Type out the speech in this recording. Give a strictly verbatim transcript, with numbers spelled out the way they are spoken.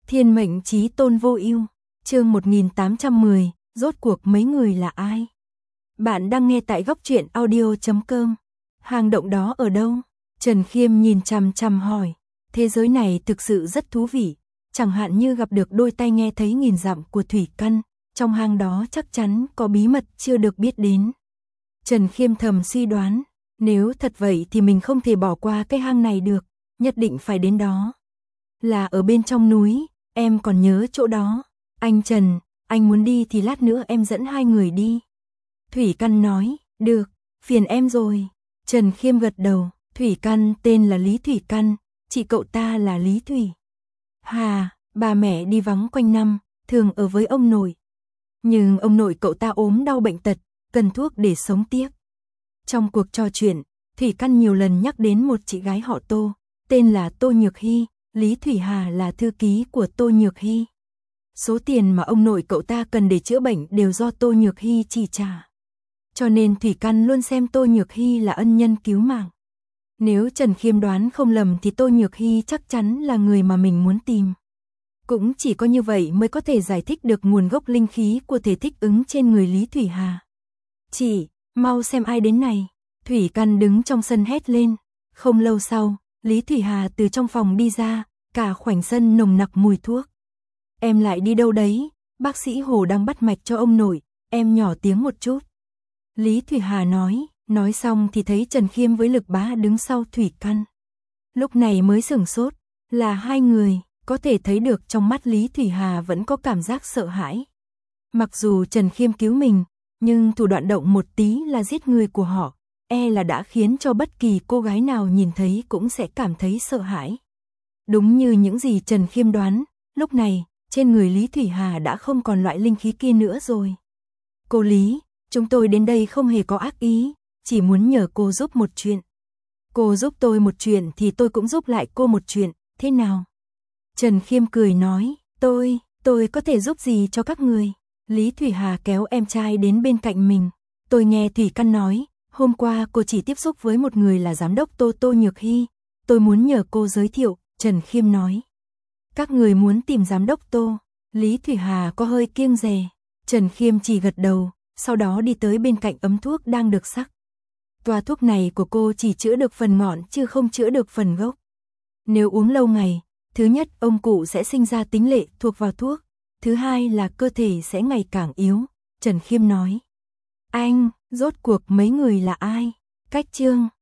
Thiên mệnh chí tôn vô ưu, chương một nghìn tám trăm mười, rốt cuộc mấy người là ai? Bạn đang nghe tại góc truyện audio chấm com. Hang động đó ở đâu? Trần Khiêm nhìn chằm chằm hỏi. Thế giới này thực sự rất thú vị, chẳng hạn như gặp được đôi tai nghe thấy nghìn dặm của thủy căn, trong hang đó chắc chắn có bí mật chưa được biết đến. Trần Khiêm thầm suy đoán, nếu thật vậy thì mình không thể bỏ qua cái hang này được, nhất định phải đến đó. Là ở bên trong núi, em còn nhớ chỗ đó. Anh Trần, anh muốn đi thì lát nữa em dẫn hai người đi. Thủy Căn nói, được, phiền em rồi. Trần Khiêm gật đầu, Thủy Căn tên là Lý Thủy Căn, chị cậu ta là Lý Thủy Hà, bà mẹ đi vắng quanh năm, thường ở với ông nội. Nhưng ông nội cậu ta ốm đau bệnh tật, cần thuốc để sống tiếp. Trong cuộc trò chuyện, Thủy Căn nhiều lần nhắc đến một chị gái họ Tô, tên là Tô Nhược Hy, Lý Thủy Hà là thư ký của Tô Nhược Hy. Số tiền mà ông nội cậu ta cần để chữa bệnh đều do Tô Nhược Hy chi trả. Cho nên Thủy Căn luôn xem Tô Nhược Hy là ân nhân cứu mạng. Nếu Trần Khiêm đoán không lầm thì Tô Nhược Hy chắc chắn là người mà mình muốn tìm. Cũng chỉ có như vậy mới có thể giải thích được nguồn gốc linh khí của thể thích ứng trên người Lý Thủy Hà. Chị, mau xem ai đến này. Thủy Căn đứng trong sân hét lên. Không lâu sau, Lý Thủy Hà từ trong phòng đi ra, cả khoảnh sân nồng nặc mùi thuốc. Em lại đi đâu đấy? Bác sĩ Hồ đang bắt mạch cho ông nội, em nhỏ tiếng một chút. Lý Thủy Hà nói, nói xong thì thấy Trần Khiêm với Lực Bá đứng sau Thủy Căn. Lúc này mới sửng sốt, là hai người, có thể thấy được trong mắt Lý Thủy Hà vẫn có cảm giác sợ hãi. Mặc dù Trần Khiêm cứu mình, nhưng thủ đoạn động một tí là giết người của họ, e là đã khiến cho bất kỳ cô gái nào nhìn thấy cũng sẽ cảm thấy sợ hãi. Đúng như những gì Trần Khiêm đoán, lúc này, trên người Lý Thủy Hà đã không còn loại linh khí kia nữa rồi. Cô Lý, chúng tôi đến đây không hề có ác ý, chỉ muốn nhờ cô giúp một chuyện. Cô giúp tôi một chuyện thì tôi cũng giúp lại cô một chuyện, thế nào? Trần Khiêm cười nói, tôi, tôi có thể giúp gì cho các người? Lý Thủy Hà kéo em trai đến bên cạnh mình. Tôi nghe Thủy Căn nói, hôm qua cô chỉ tiếp xúc với một người là giám đốc Tô Tô Nhược Hy. Tôi muốn nhờ cô giới thiệu, Trần Khiêm nói. Các người muốn tìm giám đốc Tô? Lý Thủy Hà có hơi kiêng dè. Trần Khiêm chỉ gật đầu, sau đó đi tới bên cạnh ấm thuốc đang được sắc. Toa thuốc này của cô chỉ chữa được phần ngọn chứ không chữa được phần gốc. Nếu uống lâu ngày, thứ nhất ông cụ sẽ sinh ra tính lệ thuộc vào thuốc, thứ hai là cơ thể sẽ ngày càng yếu, Trần Khiêm nói. Anh, rốt cuộc mấy người là ai? Cách chương